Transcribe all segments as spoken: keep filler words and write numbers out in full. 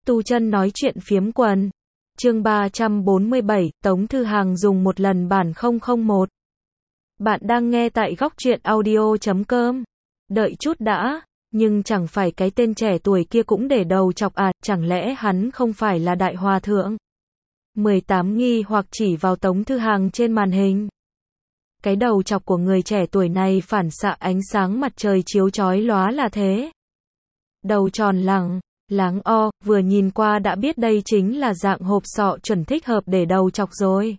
Tu Chân nói chuyện phiếm quần. Chương ba trăm bốn mươi bảy, Tống Thư Hàng dùng một lần bản không không một. Bạn đang nghe tại góc truyện audio chấm com. Đợi chút đã, nhưng chẳng phải cái tên trẻ tuổi kia cũng để đầu chọc à, chẳng lẽ hắn không phải là đại hòa thượng? mười tám nghi hoặc chỉ vào Tống Thư Hàng trên màn hình. Cái đầu chọc của người trẻ tuổi này phản xạ ánh sáng mặt trời chiếu chói lóa là thế. Đầu tròn lẳng, láng o, vừa nhìn qua đã biết đây chính là dạng hộp sọ chuẩn thích hợp để đầu chọc rồi.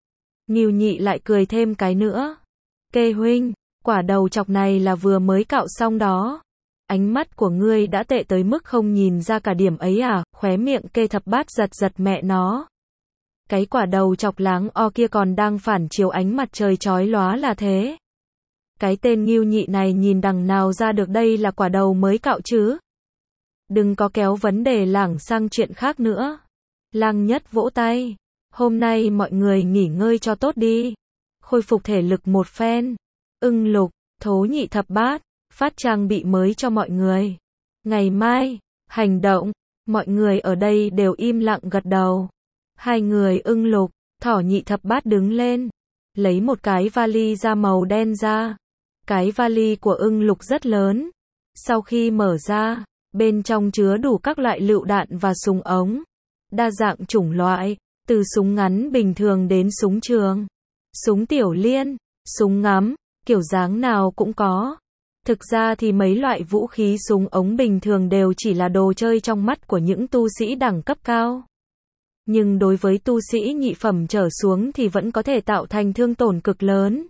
Ngưu Nhị lại cười thêm cái nữa. Kê huynh, quả đầu chọc này là vừa mới cạo xong đó. Ánh mắt của ngươi đã tệ tới mức không nhìn ra cả điểm ấy à, khóe miệng Kê Thập Bát giật giật mẹ nó. Cái quả đầu chọc láng o kia còn đang phản chiếu ánh mặt trời chói lóa là thế. Cái tên Ngưu Nhị này nhìn đằng nào ra được đây là quả đầu mới cạo chứ. Đừng có kéo vấn đề lảng sang chuyện khác nữa. Lăng Nhất vỗ tay. Hôm nay mọi người nghỉ ngơi cho tốt đi. Khôi phục thể lực một phen. Ưng Lục, Thố Nhị Thập Bát, phát trang bị mới cho mọi người. Ngày mai, hành động. Mọi người ở đây đều im lặng gật đầu. Hai người Ưng Lục, Thỏ Nhị Thập Bát đứng lên. Lấy một cái vali da màu đen ra. Cái vali của Ưng Lục rất lớn. Sau khi mở ra, bên trong chứa đủ các loại lựu đạn và súng ống. Đa dạng chủng loại, từ súng ngắn bình thường đến súng trường, súng tiểu liên, súng ngắm, kiểu dáng nào cũng có. Thực ra thì mấy loại vũ khí súng ống bình thường đều chỉ là đồ chơi trong mắt của những tu sĩ đẳng cấp cao. Nhưng đối với tu sĩ nhị phẩm trở xuống thì vẫn có thể tạo thành thương tổn cực lớn.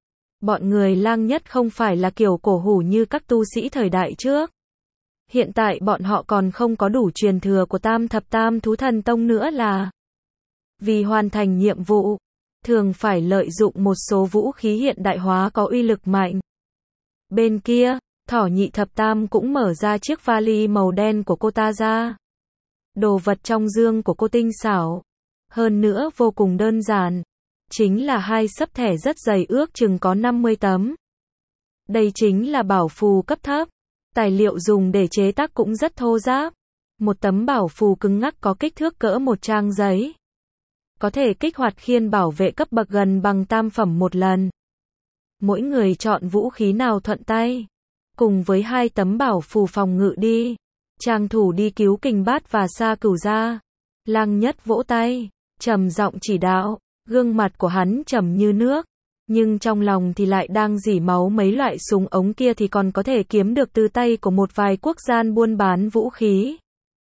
Bọn người Lang Nhất không phải là kiểu cổ hủ như các tu sĩ thời đại trước. Hiện tại bọn họ còn không có đủ truyền thừa của Tam Thập Tam Thú Thần Tông nữa là vì hoàn thành nhiệm vụ, thường phải lợi dụng một số vũ khí hiện đại hóa có uy lực mạnh. Bên kia, Thỏ Nhị Thập Tam cũng mở ra chiếc vali màu đen của cô ta ra. Đồ vật trong dương của cô tinh xảo, hơn nữa vô cùng đơn giản, chính là hai xấp thẻ rất dày ước chừng có năm mươi tấm. Đây chính là bảo phù cấp thấp. Tài liệu dùng để chế tác cũng rất thô ráp. Một tấm bảo phù cứng ngắc có kích thước cỡ một trang giấy. Có thể kích hoạt khiên bảo vệ cấp bậc gần bằng tam phẩm một lần. Mỗi người chọn vũ khí nào thuận tay. Cùng với hai tấm bảo phù phòng ngự đi. Trang thủ đi cứu Kình Bát và Sa Cửu ra. Lăng Nhất vỗ tay, trầm giọng chỉ đạo, gương mặt của hắn trầm như nước. Nhưng trong lòng thì lại đang rỉ máu mấy loại súng ống kia thì còn có thể kiếm được từ tay của một vài quốc gian buôn bán vũ khí.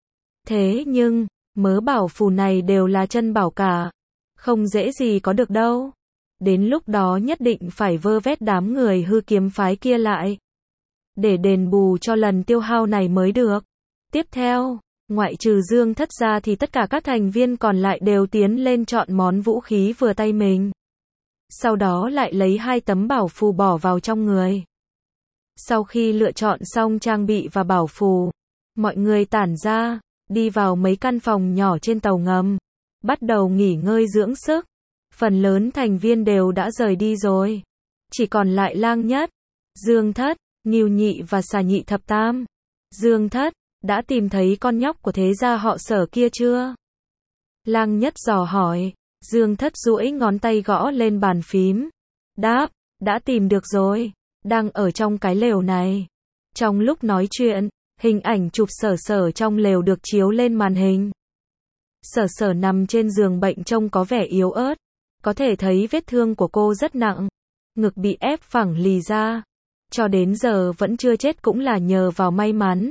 Thế nhưng, mớ bảo phù này đều là chân bảo cả. Không dễ gì có được đâu. Đến lúc đó nhất định phải vơ vét đám người hư kiếm phái kia lại. Để đền bù cho lần tiêu hao này mới được. Tiếp theo, ngoại trừ Dương Thất ra thì tất cả các thành viên còn lại đều tiến lên chọn món vũ khí vừa tay mình. Sau đó lại lấy hai tấm bảo phù bỏ vào trong người. Sau khi lựa chọn xong trang bị và bảo phù, mọi người tản ra, đi vào mấy căn phòng nhỏ trên tàu ngầm, bắt đầu nghỉ ngơi dưỡng sức. Phần lớn thành viên đều đã rời đi rồi. Chỉ còn lại Lang Nhất, Dương Thất, Ngưu Nhị và Xà Nhị Thập Tam. Dương Thất, đã tìm thấy con nhóc của thế gia họ Sở kia chưa? Lang Nhất dò hỏi. Dương Thất duỗi ngón tay gõ lên bàn phím. Đáp, đã tìm được rồi, đang ở trong cái lều này. Trong lúc nói chuyện, hình ảnh chụp Sở Sở trong lều được chiếu lên màn hình. Sở Sở nằm trên giường bệnh trông có vẻ yếu ớt. Có thể thấy vết thương của cô rất nặng. Ngực bị ép phẳng lì ra. Cho đến giờ vẫn chưa chết cũng là nhờ vào may mắn.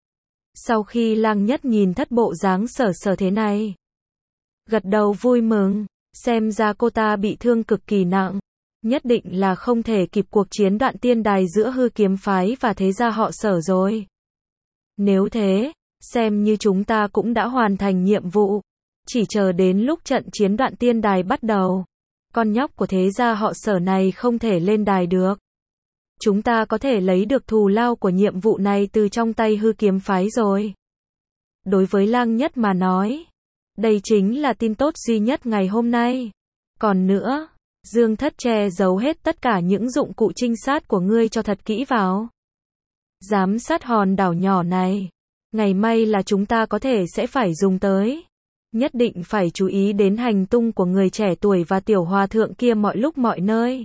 Sau khi Lang Nhất nhìn thất bộ dáng Sở Sở thế này, gật đầu vui mừng, xem ra cô ta bị thương cực kỳ nặng, nhất định là không thể kịp cuộc chiến đoạn tiên đài giữa hư kiếm phái và thế gia họ Sở rồi. Nếu thế, xem như chúng ta cũng đã hoàn thành nhiệm vụ, chỉ chờ đến lúc trận chiến đoạn tiên đài bắt đầu, con nhóc của thế gia họ Sở này không thể lên đài được. Chúng ta có thể lấy được thù lao của nhiệm vụ này từ trong tay hư kiếm phái rồi. Đối với Lang Nhất mà nói, đây chính là tin tốt duy nhất ngày hôm nay. Còn nữa, Dương Thất che giấu hết tất cả những dụng cụ trinh sát của ngươi cho thật kỹ vào. Giám sát hòn đảo nhỏ này. ngày mai là chúng ta có thể sẽ phải dùng tới. Nhất định phải chú ý đến hành tung của người trẻ tuổi và tiểu hòa thượng kia mọi lúc mọi nơi.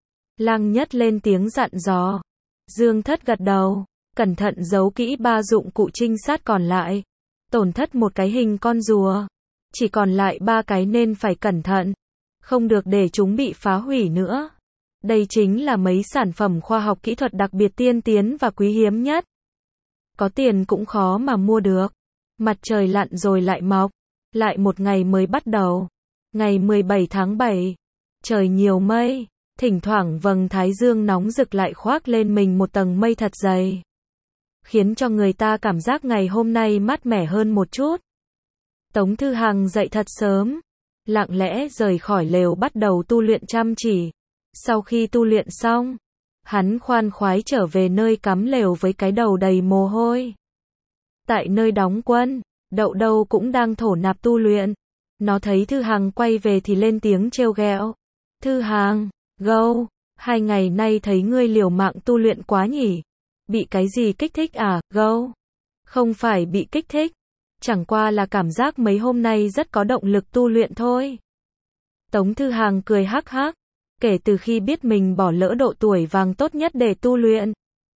Lang Nhất lên tiếng dặn dò. Dương Thất gật đầu, cẩn thận giấu kỹ ba dụng cụ trinh sát còn lại. Tổn thất một cái hình con rùa. Chỉ còn lại ba cái nên phải cẩn thận. Không được để chúng bị phá hủy nữa. Đây chính là mấy sản phẩm khoa học kỹ thuật đặc biệt tiên tiến và quý hiếm nhất. Có tiền cũng khó mà mua được. Mặt trời lặn rồi lại mọc. Lại một ngày mới bắt đầu. Ngày mười bảy tháng bảy. Trời nhiều mây. Thỉnh thoảng vầng thái dương nóng rực lại khoác lên mình một tầng mây thật dày. Khiến cho người ta cảm giác ngày hôm nay mát mẻ hơn một chút. Tống Thư Hằng dậy thật sớm. Lặng lẽ rời khỏi lều bắt đầu tu luyện chăm chỉ. Sau khi tu luyện xong, hắn khoan khoái trở về nơi cắm lều với cái đầu đầy mồ hôi. Tại nơi đóng quân, Đậu Đâu cũng đang thổ nạp tu luyện. Nó thấy Thư Hằng quay về thì lên tiếng trêu ghẹo. Thư Hằng, gâu, hai ngày nay thấy ngươi liều mạng tu luyện quá nhỉ? Bị cái gì kích thích à, gâu? Không phải bị kích thích, chẳng qua là cảm giác mấy hôm nay rất có động lực tu luyện thôi. Tống Thư Hằng cười hắc hắc, kể từ khi biết mình bỏ lỡ độ tuổi vàng tốt nhất để tu luyện.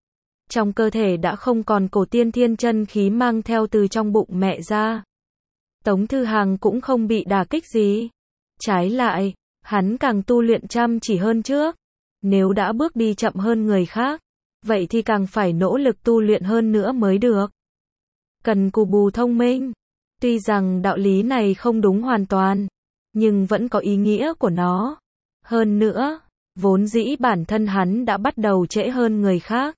Trong cơ thể đã không còn cổ tiên thiên chân khí mang theo từ trong bụng mẹ ra. Tống Thư Hằng cũng không bị đả kích gì. Trái lại, hắn càng tu luyện chăm chỉ hơn trước. Nếu đã bước đi chậm hơn người khác, vậy thì càng phải nỗ lực tu luyện hơn nữa mới được. Cần cù bù thông minh. Tuy rằng đạo lý này không đúng hoàn toàn, nhưng vẫn có ý nghĩa của nó. Hơn nữa, vốn dĩ bản thân hắn đã bắt đầu trễ hơn người khác.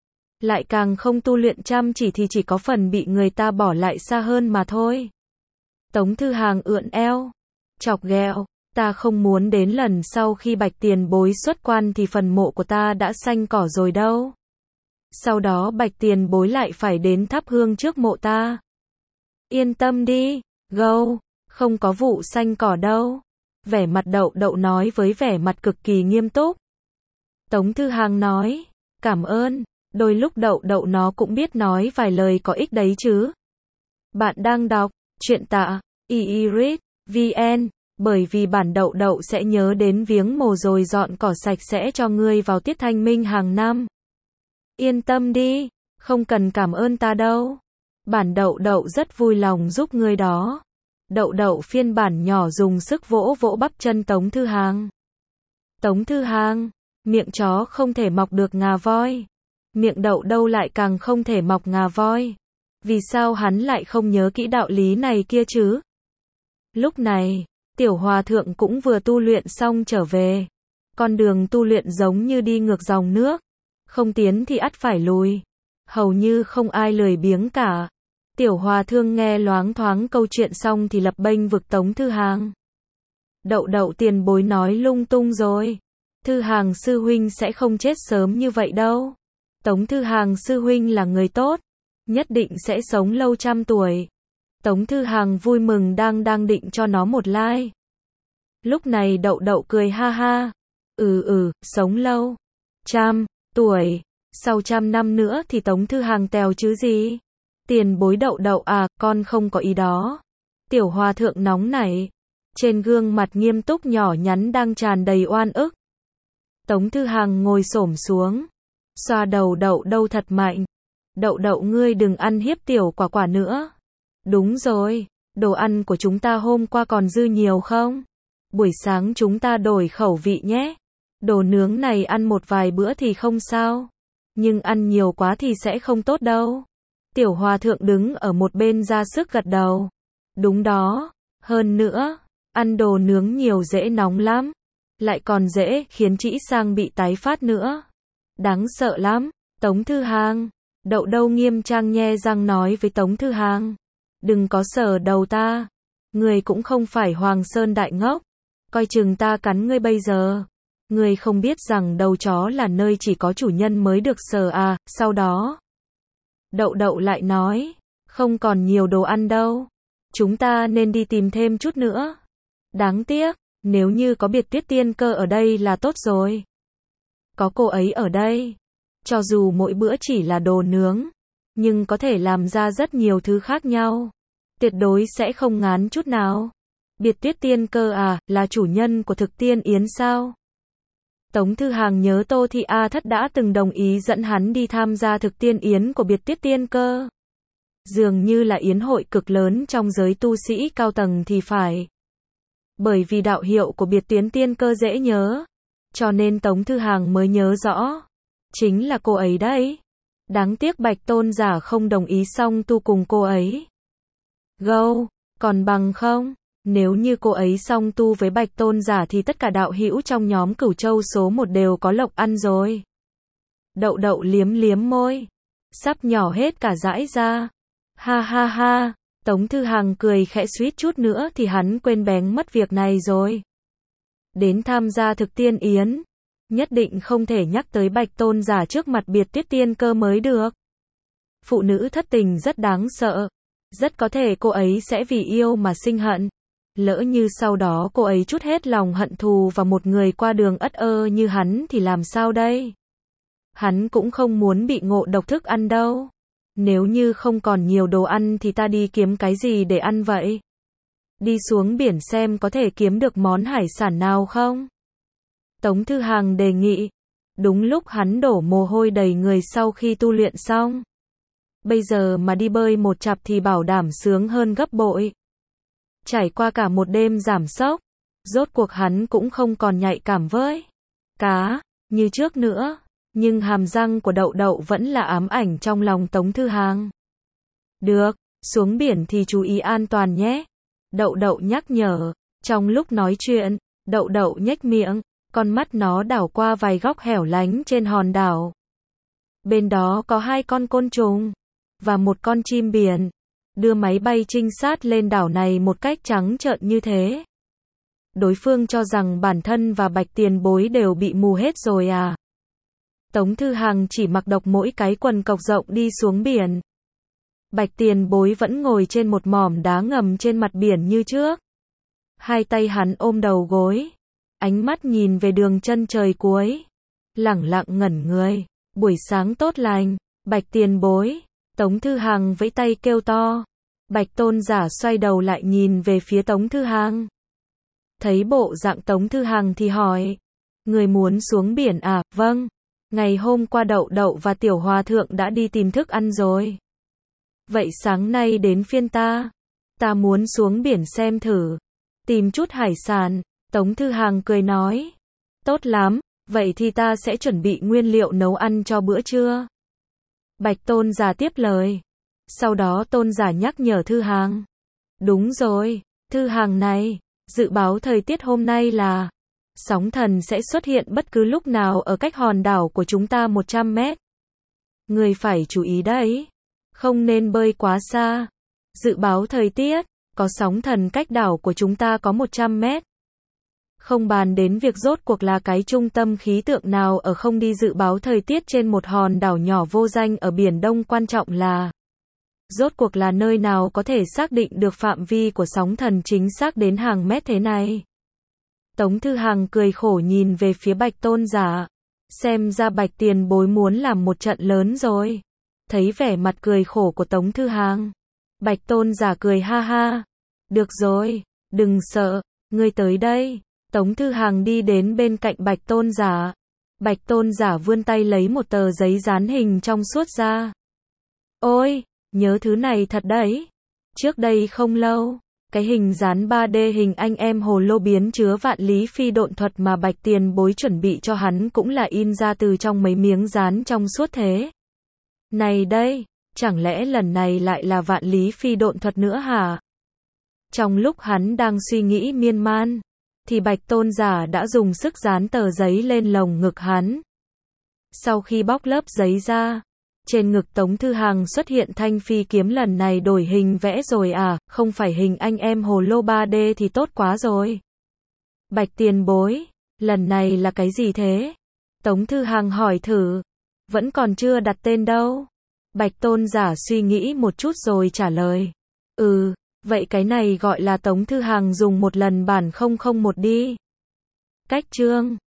Lại càng không tu luyện chăm chỉ thì chỉ có phần bị người ta bỏ lại xa hơn mà thôi. Tống Thư Hằng ưỡn eo, chọc ghẹo, ta không muốn đến lần sau khi Bạch Tiền Bối xuất quan thì phần mộ của ta đã xanh cỏ rồi đâu. Sau đó Bạch Tiền Bối lại phải đến thắp hương trước mộ ta. Yên tâm đi, gâu, không có vụ xanh cỏ đâu. Vẻ mặt Đậu Đậu nói với vẻ mặt cực kỳ nghiêm túc. Tống Thư Hằng nói, cảm ơn, đôi lúc Đậu Đậu nó cũng biết nói vài lời có ích đấy chứ. Bạn đang đọc truyện tạ iirit vn, bởi vì bản Đậu Đậu sẽ nhớ đến viếng mồ rồi dọn cỏ sạch sẽ cho ngươi vào tiết thanh minh hàng năm. Yên tâm đi, không cần cảm ơn ta đâu. Bản Đậu Đậu rất vui lòng giúp ngươi đó. Đậu Đậu phiên bản nhỏ dùng sức vỗ vỗ bắp chân Tống Thư Hằng. Tống Thư Hằng, miệng chó không thể mọc được ngà voi. Miệng Đậu Đâu lại càng không thể mọc ngà voi. Vì sao hắn lại không nhớ kỹ đạo lý này kia chứ? Lúc này, Tiểu Hòa Thượng cũng vừa tu luyện xong trở về. Con đường tu luyện giống như đi ngược dòng nước. Không tiến thì ắt phải lùi. Hầu như không ai lười biếng cả. Tiểu Hòa Thượng nghe loáng thoáng câu chuyện xong thì lập bênh vực Tống Thư Hằng. Đậu Đậu tiền bối nói lung tung rồi. Thư Hằng sư huynh sẽ không chết sớm như vậy đâu. Tống Thư Hằng sư huynh là người tốt, nhất định sẽ sống lâu trăm tuổi. Tống Thư Hằng vui mừng đang đang định cho nó một like. Lúc này Đậu Đậu cười ha ha. Ừ ừ, sống lâu. Trăm tuổi. Sau trăm năm nữa thì Tống Thư Hằng tèo chứ gì. Tiền bối Đậu Đậu à, con không có ý đó. Tiểu Hòa Thượng nóng nảy. Trên gương mặt nghiêm túc nhỏ nhắn đang tràn đầy oan ức. Tống Thư Hằng ngồi xổm xuống, xoa đầu Đậu Đâu thật mạnh. Đậu Đậu ngươi đừng ăn hiếp Tiểu Quả Quả nữa. Đúng rồi, đồ ăn của chúng ta hôm qua còn dư nhiều không? Buổi sáng chúng ta đổi khẩu vị nhé. Đồ nướng này ăn một vài bữa thì không sao, nhưng ăn nhiều quá thì sẽ không tốt đâu. Tiểu Hòa Thượng đứng ở một bên ra sức gật đầu. Đúng đó, hơn nữa, ăn đồ nướng nhiều dễ nóng lắm, lại còn dễ khiến trĩ sang bị tái phát nữa. Đáng sợ lắm. Tống Thư Hằng, Đậu Đâu nghiêm trang nhe răng nói với Tống Thư Hằng. Đừng có sờ đầu ta. Người cũng không phải Hoàng Sơn đại ngốc. Coi chừng ta cắn ngươi bây giờ. Ngươi không biết rằng đầu chó là nơi chỉ có chủ nhân mới được sờ à. Sau đó, Đậu Đậu lại nói, không còn nhiều đồ ăn đâu. Chúng ta nên đi tìm thêm chút nữa. Đáng tiếc, nếu như có Biệt Tuyết Tiên Cơ ở đây là tốt rồi. Có cô ấy ở đây, cho dù mỗi bữa chỉ là đồ nướng, nhưng có thể làm ra rất nhiều thứ khác nhau. Tuyệt đối sẽ không ngán chút nào. Biệt Tuyết Tiên Cơ à, là chủ nhân của Thực Tiên Yến sao? Tống Thư Hàng nhớ Tô Thị A Thất đã từng đồng ý dẫn hắn đi tham gia Thực Tiên Yến của Biệt Tuyết Tiên Cơ. Dường như là yến hội cực lớn trong giới tu sĩ cao tầng thì phải. Bởi vì đạo hiệu của Biệt Tuyết Tiên Cơ dễ nhớ, cho nên Tống Thư Hàng mới nhớ rõ. Chính là cô ấy đấy. Đáng tiếc Bạch Tôn giả không đồng ý song tu cùng cô ấy. Gâu, còn bằng không? Nếu như cô ấy song tu với Bạch Tôn giả thì tất cả đạo hữu trong nhóm Cửu Châu số một đều có lộc ăn rồi. Đậu đậu liếm liếm môi. Sắp nhỏ hết cả dãi ra. Ha ha ha. Tống Thư Hàng cười khẽ, suýt chút nữa thì hắn quên bén mất việc này rồi. Đến tham gia Thực Tiên Yến, nhất định không thể nhắc tới Bạch Tôn giả trước mặt Biệt Tuyết Tiên Cơ mới được. Phụ nữ thất tình rất đáng sợ. Rất có thể cô ấy sẽ vì yêu mà sinh hận. Lỡ như sau đó cô ấy trút hết lòng hận thù vào một người qua đường ất ơ như hắn thì làm sao đây? Hắn cũng không muốn bị ngộ độc thức ăn đâu. Nếu như không còn nhiều đồ ăn thì ta đi kiếm cái gì để ăn vậy? Đi xuống biển xem có thể kiếm được món hải sản nào không? Tống Thư Hàng đề nghị. Đúng lúc hắn đổ mồ hôi đầy người sau khi tu luyện xong. Bây giờ mà đi bơi một chặp thì bảo đảm sướng hơn gấp bội. Trải qua cả một đêm giảm sốc, rốt cuộc hắn cũng không còn nhạy cảm với cá như trước nữa, nhưng hàm răng của Đậu Đậu vẫn là ám ảnh trong lòng Tống Thư Hàng. Được, xuống biển thì chú ý an toàn nhé. Đậu Đậu nhắc nhở. Trong lúc nói chuyện, Đậu Đậu nhếch miệng, con mắt nó đảo qua vài góc hẻo lánh trên hòn đảo. Bên đó có hai con côn trùng và một con chim biển. Đưa máy bay trinh sát lên đảo này một cách trắng trợn như thế. Đối phương cho rằng bản thân và Bạch Tiền Bối đều bị mù hết rồi à. Tống Thư Hàng chỉ mặc độc mỗi cái quần cộc rộng đi xuống biển. Bạch Tiền Bối vẫn ngồi trên một mỏm đá ngầm trên mặt biển như trước. Hai tay hắn ôm đầu gối. Ánh mắt nhìn về đường chân trời cuối. Lẳng lặng ngẩn người. Buổi sáng tốt lành, Bạch Tiền Bối. Tống Thư Hàng vẫy tay kêu to. Bạch Tôn giả xoay đầu lại nhìn về phía Tống Thư Hàng. Thấy bộ dạng Tống Thư Hàng thì hỏi. Người muốn xuống biển à? Vâng. Ngày hôm qua Đậu Đậu và Tiểu Hòa Thượng đã đi tìm thức ăn rồi. Vậy sáng nay đến phiên ta. Ta muốn xuống biển xem thử. Tìm chút hải sản. Tống Thư Hàng cười nói. Tốt lắm, vậy thì ta sẽ chuẩn bị nguyên liệu nấu ăn cho bữa trưa. Bạch Tôn giả tiếp lời. Sau đó Tôn giả nhắc nhở Thư Hàng. Đúng rồi, Thư Hàng này, dự báo thời tiết hôm nay là sóng thần sẽ xuất hiện bất cứ lúc nào ở cách hòn đảo của chúng ta một trăm mét. Người phải chú ý đấy, không nên bơi quá xa. Dự báo thời tiết, có sóng thần cách đảo của chúng ta có một trăm mét. Không bàn đến việc rốt cuộc là cái trung tâm khí tượng nào ở không đi dự báo thời tiết trên một hòn đảo nhỏ vô danh ở Biển Đông, quan trọng là rốt cuộc là nơi nào có thể xác định được phạm vi của sóng thần chính xác đến hàng mét thế này. Tống Thư Hàng cười khổ nhìn về phía Bạch Tôn giả. Xem ra Bạch Tiền Bối muốn làm một trận lớn rồi. Thấy vẻ mặt cười khổ của Tống Thư Hàng, Bạch Tôn giả cười ha ha. Được rồi, đừng sợ, ngươi tới đây. Tống Thư Hàng đi đến bên cạnh Bạch Tôn giả. Bạch Tôn giả vươn tay lấy một tờ giấy dán hình trong suốt ra. Ôi, nhớ thứ này thật đấy. Trước đây không lâu, cái hình dán ba D hình anh em hồ lô biến chứa vạn lý phi độn thuật mà Bạch Tiền Bối chuẩn bị cho hắn cũng là in ra từ trong mấy miếng dán trong suốt thế. Này đây, chẳng lẽ lần này lại là vạn lý phi độn thuật nữa hả? Trong lúc hắn đang suy nghĩ miên man, thì Bạch Tôn giả đã dùng sức dán tờ giấy lên lồng ngực hắn. Sau khi bóc lớp giấy ra, trên ngực Tống Thư Hàng xuất hiện thanh phi kiếm, lần này đổi hình vẽ rồi à, không phải hình anh em hồ lô ba D thì tốt quá rồi. Bạch Tiền Bối, lần này là cái gì thế? Tống Thư Hàng hỏi thử. Vẫn còn chưa đặt tên đâu. Bạch Tôn giả suy nghĩ một chút rồi trả lời. Ừ, vậy cái này gọi là Tống Thư Hàng dùng một lần bản không không một đi. Cách chương